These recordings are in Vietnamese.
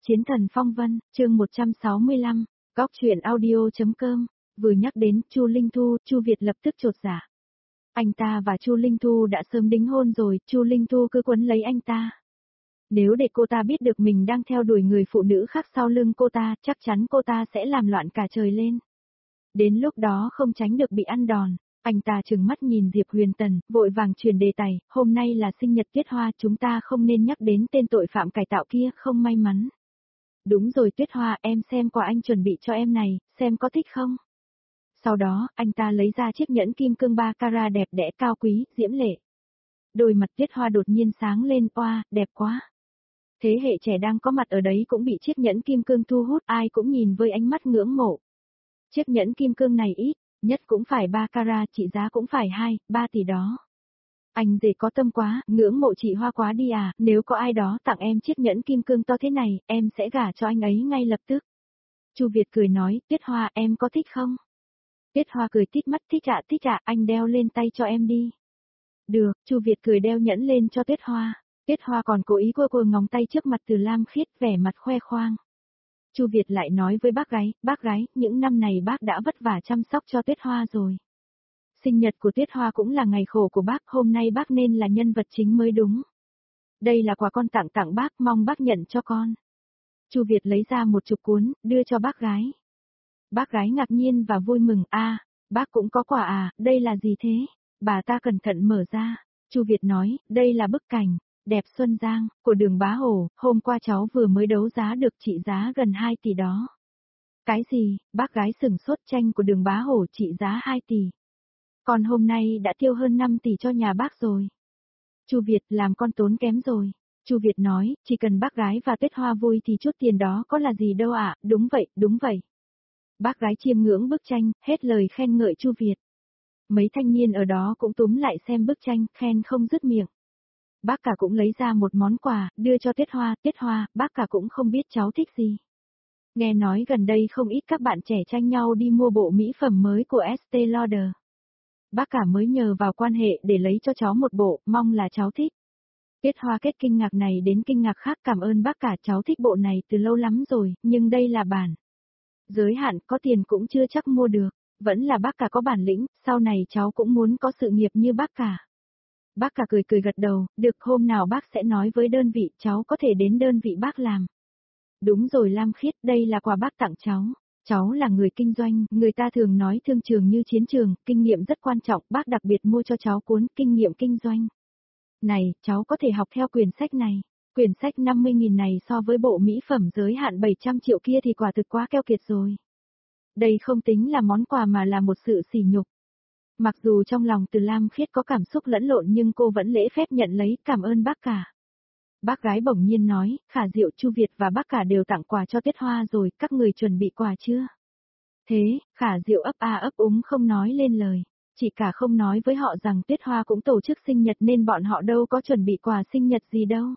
Chiến thần phong vân, chương 165, góc truyện audio.com. Vừa nhắc đến Chu Linh Thu, Chu Việt lập tức chột dạ. Anh ta và Chu Linh Thu đã sớm đính hôn rồi, Chu Linh Thu cứ quấn lấy anh ta. Nếu để cô ta biết được mình đang theo đuổi người phụ nữ khác sau lưng cô ta, chắc chắn cô ta sẽ làm loạn cả trời lên. Đến lúc đó không tránh được bị ăn đòn. Anh ta trừng mắt nhìn Diệp Huyền Tần, vội vàng truyền đề tài, hôm nay là sinh nhật Tuyết Hoa, chúng ta không nên nhắc đến tên tội phạm cải tạo kia, không may mắn. Đúng rồi Tuyết Hoa, em xem quà anh chuẩn bị cho em này, xem có thích không? Sau đó, anh ta lấy ra chiếc nhẫn kim cương 3 carat đẹp đẽ cao quý, diễm lệ. Đôi mặt Tuyết Hoa đột nhiên sáng lên, oa, đẹp quá. Thế hệ trẻ đang có mặt ở đấy cũng bị chiếc nhẫn kim cương thu hút, ai cũng nhìn với ánh mắt ngưỡng mộ. Chiếc nhẫn kim cương này ít, nhất cũng phải 3 carat, trị giá cũng phải 2-3 tỷ đó. Anh rể có tâm quá, ngưỡng mộ chị Hoa quá đi à, nếu có ai đó tặng em chiếc nhẫn kim cương to thế này, em sẽ gả cho anh ấy ngay lập tức. Chu Việt cười nói, Tuyết Hoa em có thích không? Tuyết Hoa cười tít mắt, thích ạ, anh đeo lên tay cho em đi. Được, Chu Việt cười đeo nhẫn lên cho Tuyết Hoa. Tuyết Hoa còn cố ý cua ngón tay trước mặt Từ Lam Khiết, vẻ mặt khoe khoang. Chu Việt lại nói với bác gái, những năm này bác đã vất vả chăm sóc cho Tuyết Hoa rồi. Sinh nhật của Tuyết Hoa cũng là ngày khổ của bác, hôm nay bác nên là nhân vật chính mới đúng. Đây là quà con tặng bác, mong bác nhận cho con. Chu Việt lấy ra một chục cuốn, đưa cho bác gái. Bác gái ngạc nhiên và vui mừng, bác cũng có quà à, đây là gì thế? Bà ta cẩn thận mở ra. Chu Việt nói, đây là bức cảnh, đẹp Xuân Giang, của Đường Bá Hổ, hôm qua cháu vừa mới đấu giá được trị giá gần 2 tỷ đó. Cái gì, bác gái sửng sốt, tranh của Đường Bá Hổ trị giá 2 tỷ. Còn hôm nay đã tiêu hơn 5 tỷ cho nhà bác rồi. Chu Việt làm con tốn kém rồi. Chu Việt nói, chỉ cần bác gái và Tuyết Hoa vui thì chút tiền đó có là gì đâu ạ, đúng vậy. Bác gái chiêm ngưỡng bức tranh, hết lời khen ngợi Chu Việt. Mấy thanh niên ở đó cũng túm lại xem bức tranh, khen không dứt miệng. Bác cả cũng lấy ra một món quà, đưa cho Tuyết Hoa, bác cả cũng không biết cháu thích gì. Nghe nói gần đây không ít các bạn trẻ tranh nhau đi mua bộ mỹ phẩm mới của Estée Lauder. Bác cả mới nhờ vào quan hệ để lấy cho cháu một bộ, mong là cháu thích. Tuyết Hoa kết kinh ngạc này đến kinh ngạc khác, cảm ơn bác cả, cháu thích bộ này từ lâu lắm rồi, nhưng đây là bản giới hạn, có tiền cũng chưa chắc mua được, vẫn là bác cả có bản lĩnh, sau này cháu cũng muốn có sự nghiệp như bác cả. Bác cả cười gật đầu, được, hôm nào bác sẽ nói với đơn vị, cháu có thể đến đơn vị bác làm. Đúng rồi Lam Khiết, đây là quà bác tặng cháu. Cháu là người kinh doanh, người ta thường nói thương trường như chiến trường, kinh nghiệm rất quan trọng, bác đặc biệt mua cho cháu cuốn kinh nghiệm kinh doanh. Này, cháu có thể học theo quyển sách này. Quyển sách 50.000 này so với bộ mỹ phẩm giới hạn 700 triệu kia thì quả thực quá keo kiệt rồi. Đây không tính là món quà mà là một sự sỉ nhục. Mặc dù trong lòng Từ Lam Khiết có cảm xúc lẫn lộn nhưng cô vẫn lễ phép nhận lấy, cảm ơn bác cả. Bác gái bỗng nhiên nói, Khả Diệu, Chu Việt và bác cả đều tặng quà cho Tuyết Hoa rồi, các người chuẩn bị quà chưa? Thế, Khả Diệu ấp úng không nói lên lời. Chị cả không nói với họ rằng Tuyết Hoa cũng tổ chức sinh nhật nên bọn họ đâu có chuẩn bị quà sinh nhật gì đâu.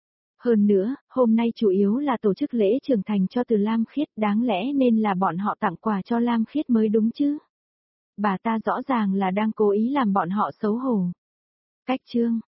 Hơn nữa, hôm nay chủ yếu là tổ chức lễ trưởng thành cho Từ Lam Khiết, đáng lẽ nên là bọn họ tặng quà cho Lam Khiết mới đúng chứ. Bà ta rõ ràng là đang cố ý làm bọn họ xấu hổ. Cách chương